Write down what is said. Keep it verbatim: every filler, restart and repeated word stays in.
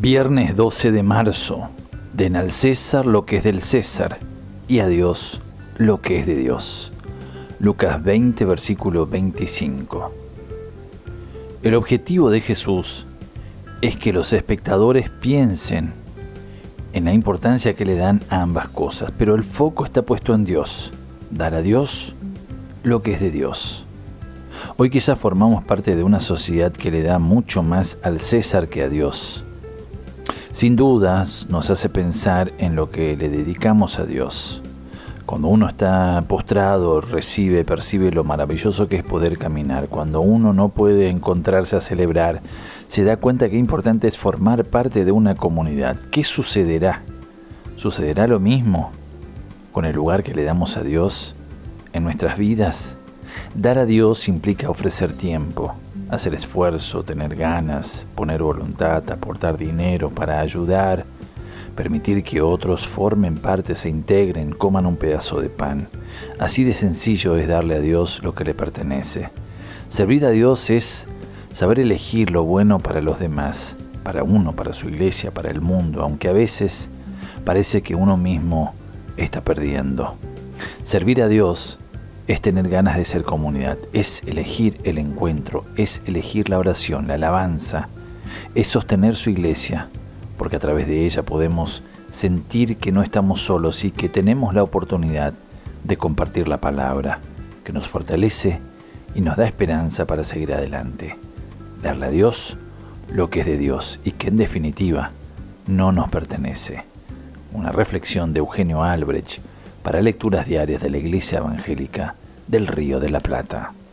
Viernes doce de marzo. Den al César lo que es del César y a Dios lo que es de Dios. Lucas veinte, versículo veinticinco. El objetivo de Jesús es que los espectadores piensen en la importancia que le dan a ambas cosas, pero el foco está puesto en Dios. Dar a Dios lo que es de Dios. Hoy quizás formamos parte de una sociedad que le da mucho más al César que a Dios. Sin dudas nos hace pensar en lo que le dedicamos a Dios. Cuando uno está postrado, recibe, percibe lo maravilloso que es poder caminar. Cuando uno no puede encontrarse a celebrar, se da cuenta que importante es formar parte de una comunidad. ¿Qué sucederá? ¿Sucederá lo mismo con el lugar que le damos a Dios en nuestras vidas? Dar a Dios implica ofrecer tiempo, hacer esfuerzo, tener ganas, poner voluntad, aportar dinero para ayudar, permitir que otros formen parte, se integren, coman un pedazo de pan. Así de sencillo es darle a Dios lo que le pertenece. Servir a Dios es saber elegir lo bueno para los demás, para uno, para su iglesia, para el mundo, aunque a veces parece que uno mismo está perdiendo. Servir a Dios es tener ganas de ser comunidad, es elegir el encuentro, es elegir la oración, la alabanza, es sostener su iglesia, porque a través de ella podemos sentir que no estamos solos y que tenemos la oportunidad de compartir la palabra, que nos fortalece y nos da esperanza para seguir adelante. Darle a Dios lo que es de Dios y que en definitiva no nos pertenece. Una reflexión de Eugenio Albrecht para lecturas diarias de la Iglesia Evangélica del Río de la Plata.